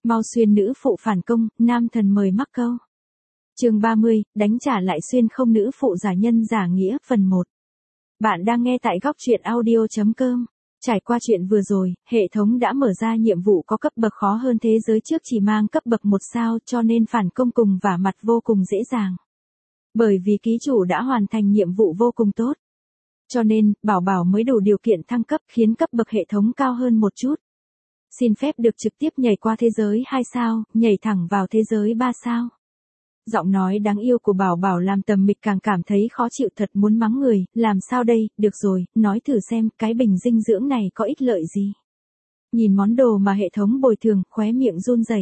Mau xuyên nữ phụ phản công, nam thần mời mắc câu. Chương 30, đánh trả lại xuyên không nữ phụ giả nhân giả nghĩa, phần 1. Bạn đang nghe tại góc truyện audio.com. Trải qua chuyện vừa rồi, hệ thống đã mở ra nhiệm vụ có cấp bậc khó hơn thế giới trước chỉ mang cấp bậc 1 sao, cho nên phản công cùng vả mặt vô cùng dễ dàng. Bởi vì ký chủ đã hoàn thành nhiệm vụ vô cùng tốt. Cho nên, Bảo Bảo mới đủ điều kiện thăng cấp khiến cấp bậc hệ thống cao hơn một chút. Xin phép được trực tiếp nhảy qua thế giới 2 sao, nhảy thẳng vào thế giới 3 sao. Giọng nói đáng yêu của Bảo Bảo làm Tầm Mịch càng cảm thấy khó chịu, thật muốn mắng người, làm sao đây, được rồi, nói thử xem, cái bình dinh dưỡng này có ích lợi gì. Nhìn món đồ mà hệ thống bồi thường, khóe miệng run rẩy.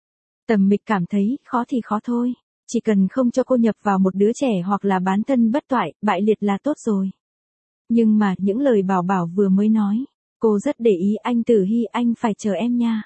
Tầm Mịch cảm thấy, khó thì khó thôi, chỉ cần không cho cô nhập vào một đứa trẻ hoặc là bán thân bất toại, bại liệt là tốt rồi. Nhưng mà, những lời Bảo Bảo vừa mới nói, cô rất để ý. Anh Tử Hy, anh phải chờ em nha.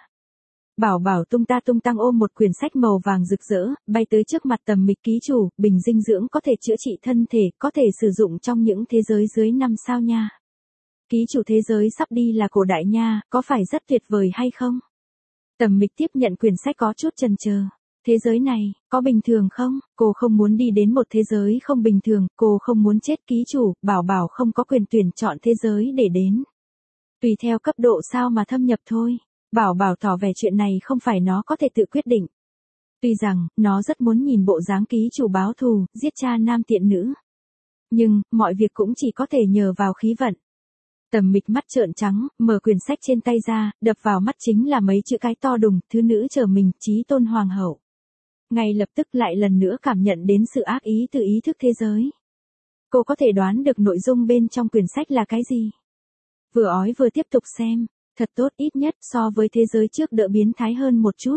Bảo Bảo tung tăng ôm một quyển sách màu vàng rực rỡ, bay tới trước mặt Tầm Mịch. Ký chủ, bình dinh dưỡng có thể chữa trị thân thể, có thể sử dụng trong những thế giới dưới 5 sao nha. Ký chủ thế giới sắp đi là cổ đại nha, có phải rất tuyệt vời hay không? Tầm Mịch tiếp nhận quyển sách có chút chần chờ. Thế giới này, có bình thường không? Cô không muốn đi đến một thế giới không bình thường, cô không muốn chết. Ký chủ, Bảo Bảo không có quyền tuyển chọn thế giới để đến. Tùy theo cấp độ sao mà thâm nhập thôi. Bảo Bảo tỏ vẻ chuyện này không phải nó có thể tự quyết định. Tuy rằng, nó rất muốn nhìn bộ dáng ký chủ báo thù, giết cha nam tiện nữ. Nhưng, mọi việc cũng chỉ có thể nhờ vào khí vận. Tầm Mịch mắt trợn trắng, mở quyển sách trên tay ra, đập vào mắt chính là mấy chữ cái to đùng, thứ nữ chờ mình, chí tôn hoàng hậu. Ngay lập tức lại lần nữa cảm nhận đến sự ác ý từ ý thức thế giới. Cô có thể đoán được nội dung bên trong quyển sách là cái gì. Vừa ói vừa tiếp tục xem, thật tốt, ít nhất so với thế giới trước đỡ biến thái hơn một chút.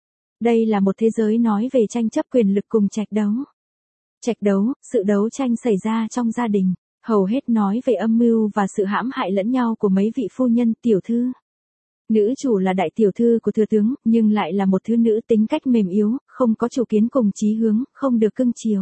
Đây là một thế giới nói về tranh chấp quyền lực cùng trạch đấu. Trạch đấu, sự đấu tranh xảy ra trong gia đình, hầu hết nói về âm mưu và sự hãm hại lẫn nhau của mấy vị phu nhân, tiểu thư. Nữ chủ là đại tiểu thư của thừa tướng, nhưng lại là một thứ nữ tính cách mềm yếu, không có chủ kiến cùng chí hướng, không được cưng chiều.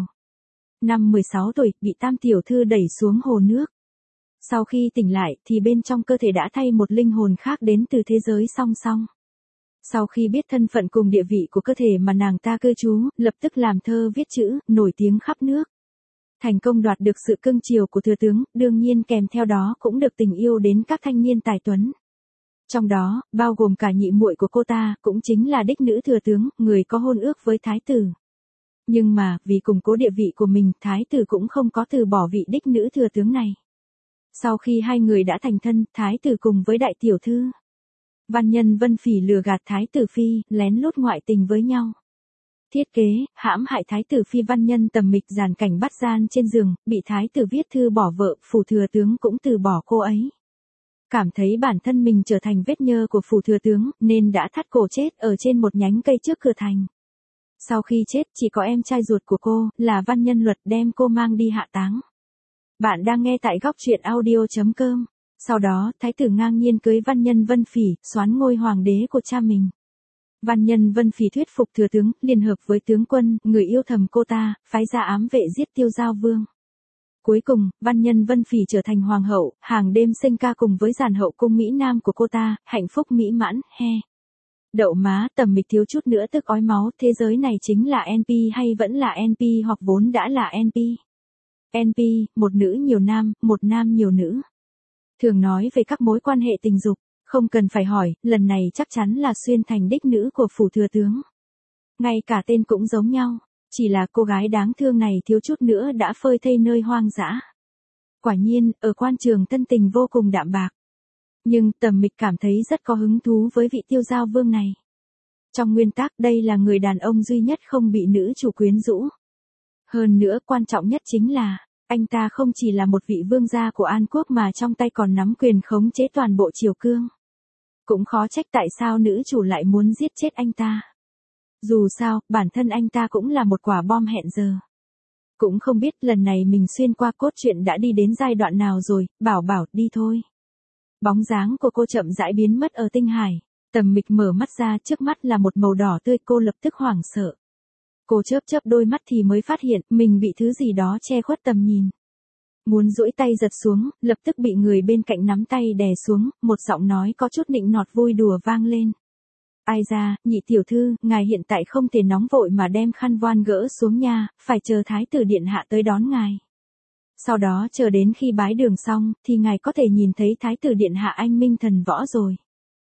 Năm 16 tuổi, bị tam tiểu thư đẩy xuống hồ nước. Sau khi tỉnh lại, thì bên trong cơ thể đã thay một linh hồn khác đến từ thế giới song song. Sau khi biết thân phận cùng địa vị của cơ thể mà nàng ta cư trú, lập tức làm thơ viết chữ, nổi tiếng khắp nước. Thành công đoạt được sự cưng chiều của thừa tướng, đương nhiên kèm theo đó cũng được tình yêu đến các thanh niên tài tuấn. Trong đó, bao gồm cả nhị muội của cô ta, cũng chính là đích nữ thừa tướng, người có hôn ước với thái tử. Nhưng mà, vì củng cố địa vị của mình, thái tử cũng không có từ bỏ vị đích nữ thừa tướng này. Sau khi hai người đã thành thân, thái tử cùng với đại tiểu thư Văn Nhân Vân Phỉ lừa gạt thái tử phi, lén lút ngoại tình với nhau. Thiết kế, hãm hại thái tử phi Văn Nhân. Tầm Mịch dàn cảnh bắt gian trên giường, bị thái tử viết thư bỏ vợ, phủ thừa tướng cũng từ bỏ cô ấy. Cảm thấy bản thân mình trở thành vết nhơ của phủ thừa tướng, nên đã thắt cổ chết ở trên một nhánh cây trước cửa thành. Sau khi chết, chỉ có em trai ruột của cô, là Văn Nhân Luật, đem cô mang đi hạ táng. Bạn đang nghe tại góc truyện audio.com. Sau đó, thái tử ngang nhiên cưới Văn Nhân Vân Phỉ, soán ngôi hoàng đế của cha mình. Văn Nhân Vân Phỉ thuyết phục thừa tướng, liên hợp với tướng quân, người yêu thầm cô ta, phái ra ám vệ giết Tiêu Giao Vương. Cuối cùng, Văn Nhân Vân Phỉ trở thành hoàng hậu, hàng đêm sinh ca cùng với giàn hậu cung Mỹ Nam của cô ta, hạnh phúc mỹ mãn, he. Đậu má, Tầm Mịch thiếu chút nữa tức ói máu, thế giới này chính là NP hay vẫn là NP hoặc vốn đã là NP? NP, một nữ nhiều nam, một nam nhiều nữ. Thường nói về các mối quan hệ tình dục, không cần phải hỏi, lần này chắc chắn là xuyên thành đích nữ của phủ thừa tướng. Ngay cả tên cũng giống nhau, chỉ là cô gái đáng thương này thiếu chút nữa đã phơi thây nơi hoang dã. Quả nhiên, ở quan trường thân tình vô cùng đạm bạc. Nhưng Tầm Mịch cảm thấy rất có hứng thú với vị Tiêu Giao Vương này. Trong nguyên tắc, đây là người đàn ông duy nhất không bị nữ chủ quyến rũ. Hơn nữa, quan trọng nhất chính là, anh ta không chỉ là một vị vương gia của An Quốc mà trong tay còn nắm quyền khống chế toàn bộ triều cương. Cũng khó trách tại sao nữ chủ lại muốn giết chết anh ta. Dù sao, bản thân anh ta cũng là một quả bom hẹn giờ. Cũng không biết lần này mình xuyên qua cốt truyện đã đi đến giai đoạn nào rồi. Bảo Bảo, đi thôi. Bóng dáng của cô chậm rãi biến mất ở tinh hải. Tầm Mịch mở mắt ra, trước mắt là một màu đỏ tươi, cô lập tức hoảng sợ. Cô chớp đôi mắt thì mới phát hiện mình bị thứ gì đó che khuất tầm nhìn. Muốn duỗi tay giật xuống, lập tức bị người bên cạnh nắm tay đè xuống, một giọng nói có chút nịnh nọt vui đùa vang lên. Ai ra, nhị tiểu thư, ngài hiện tại không thể nóng vội mà đem khăn voan gỡ xuống nha, phải chờ thái tử điện hạ tới đón ngài. Sau đó chờ đến khi bái đường xong, thì ngài có thể nhìn thấy thái tử điện hạ anh minh thần võ rồi.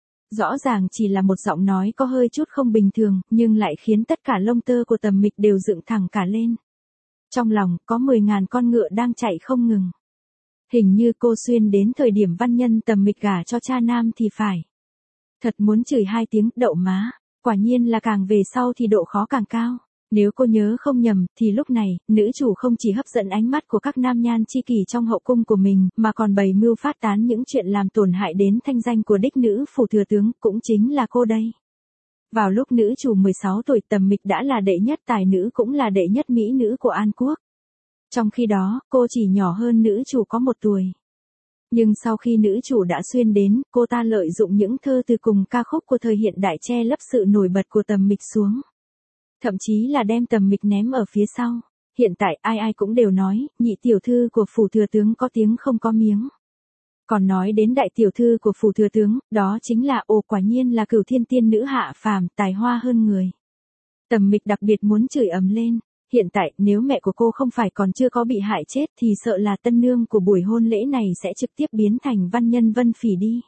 Rõ ràng chỉ là một giọng nói có hơi chút không bình thường, nhưng lại khiến tất cả lông tơ của Tầm Mịch đều dựng thẳng cả lên. Trong lòng, có 10.000 con ngựa đang chạy không ngừng. Hình như cô xuyên đến thời điểm văn nhân Tầm Mịch gả cho cha nam thì phải. Thật muốn chửi 2 tiếng, đậu má. Quả nhiên là càng về sau thì độ khó càng cao. Nếu cô nhớ không nhầm, thì lúc này, nữ chủ không chỉ hấp dẫn ánh mắt của các nam nhan chi kỷ trong hậu cung của mình, mà còn bày mưu phát tán những chuyện làm tổn hại đến thanh danh của đích nữ phủ thừa tướng, cũng chính là cô đây. Vào lúc nữ chủ 16 tuổi, Tầm Mịch đã là đệ nhất tài nữ cũng là đệ nhất mỹ nữ của An Quốc. Trong khi đó, cô chỉ nhỏ hơn nữ chủ có 1 tuổi. Nhưng sau khi nữ chủ đã xuyên đến, cô ta lợi dụng những thơ từ cùng ca khúc của thời hiện đại che lấp sự nổi bật của Tầm Mịch xuống. Thậm chí là đem Tầm Mịch ném ở phía sau. Hiện tại ai ai cũng đều nói, nhị tiểu thư của phủ thừa tướng có tiếng không có miếng. Còn nói đến đại tiểu thư của phủ thừa tướng, đó chính là quả nhiên là Cửu Thiên tiên nữ hạ phàm, tài hoa hơn người. Tầm Mịch đặc biệt muốn chửi ầm lên. Hiện tại, nếu mẹ của cô không phải còn chưa có bị hại chết thì sợ là tân nương của buổi hôn lễ này sẽ trực tiếp biến thành văn nhân Vân Phỉ đi.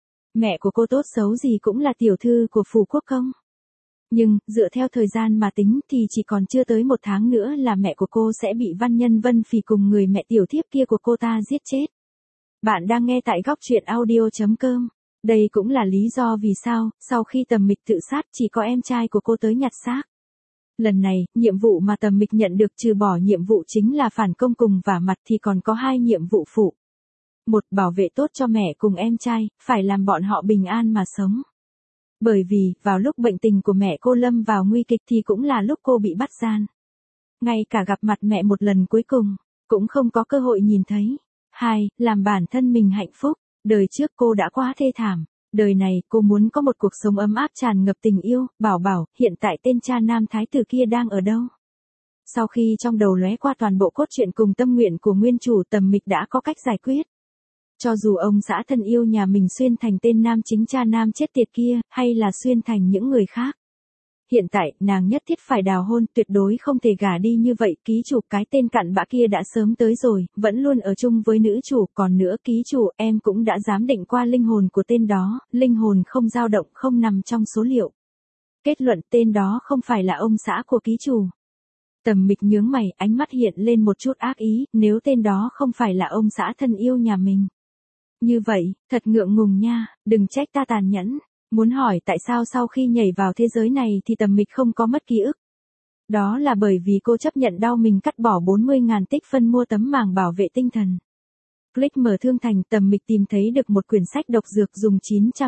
Mẹ của cô tốt xấu gì cũng là tiểu thư của phủ quốc công. Nhưng, dựa theo thời gian mà tính thì chỉ còn chưa tới 1 tháng nữa là mẹ của cô sẽ bị văn nhân Vân Phỉ cùng người mẹ tiểu thiếp kia của cô ta giết chết. Bạn đang nghe tại góc truyện audio.com. Đây cũng là lý do vì sao, sau khi Tầm Mịch tự sát chỉ có em trai của cô tới nhặt xác. Lần này, nhiệm vụ mà Tầm Mịch nhận được trừ bỏ nhiệm vụ chính là phản công cùng vả mặt thì còn có 2 nhiệm vụ phụ. 1. Bảo vệ tốt cho mẹ cùng em trai, phải làm bọn họ bình an mà sống. Bởi vì, vào lúc bệnh tình của mẹ cô lâm vào nguy kịch thì cũng là lúc cô bị bắt gian. Ngay cả gặp mặt mẹ một lần cuối cùng, cũng không có cơ hội nhìn thấy. 2. Làm bản thân mình hạnh phúc. Đời trước cô đã quá thê thảm. Đời này cô muốn có một cuộc sống ấm áp tràn ngập tình yêu. Bảo, hiện tại tên cha nam thái tử kia đang ở đâu? Sau khi trong đầu lóe qua toàn bộ cốt truyện cùng tâm nguyện của nguyên chủ, Tầm Mịch đã có cách giải quyết. Cho dù ông xã thân yêu nhà mình xuyên thành tên nam chính cha nam chết tiệt kia, hay là xuyên thành những người khác. Hiện tại, nàng nhất thiết phải đào hôn, tuyệt đối không thể gả đi như vậy. Ký chủ, cái tên cặn bã kia đã sớm tới rồi, vẫn luôn ở chung với nữ chủ. Còn nữa ký chủ, em cũng đã giám định qua linh hồn của tên đó, linh hồn không dao động, không nằm trong số liệu. Kết luận, tên đó không phải là ông xã của ký chủ. Tầm Mịch nhướng mày, ánh mắt hiện lên một chút ác ý, nếu tên đó không phải là ông xã thân yêu nhà mình. Như vậy, thật ngượng ngùng nha, đừng trách ta tàn nhẫn. Muốn hỏi tại sao sau khi nhảy vào thế giới này thì Tầm Mịch không có mất ký ức. Đó là bởi vì cô chấp nhận đau mình cắt bỏ 40.000 tích phân mua tấm màng bảo vệ tinh thần. Click mở thương thành, Tầm Mịch tìm thấy được một quyển sách độc dược, dùng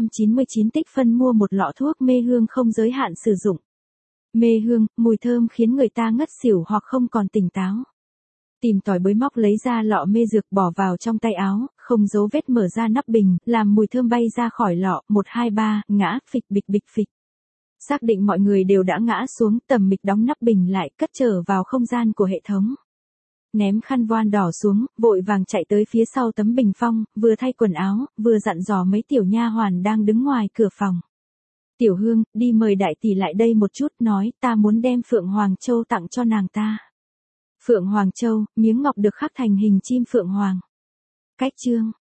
999 tích phân mua một lọ thuốc mê hương không giới hạn sử dụng. Mê hương, mùi thơm khiến người ta ngất xỉu hoặc không còn tỉnh táo. Tìm tòi bới móc lấy ra lọ mê dược bỏ vào trong tay áo, không dấu vết mở ra nắp bình, làm mùi thơm bay ra khỏi lọ, 1 2 3, ngã, phịch bịch bịch phịch. Xác định mọi người đều đã ngã xuống, Tầm Mịch đóng nắp bình lại, cất trở vào không gian của hệ thống. Ném khăn voan đỏ xuống, vội vàng chạy tới phía sau tấm bình phong, vừa thay quần áo, vừa dặn dò mấy tiểu nha hoàn đang đứng ngoài cửa phòng. Tiểu Hương, đi mời đại tỷ lại đây một chút, nói, ta muốn đem Phượng Hoàng Châu tặng cho nàng ta. Phượng Hoàng Châu, miếng ngọc được khắc thành hình chim Phượng Hoàng. Cách chương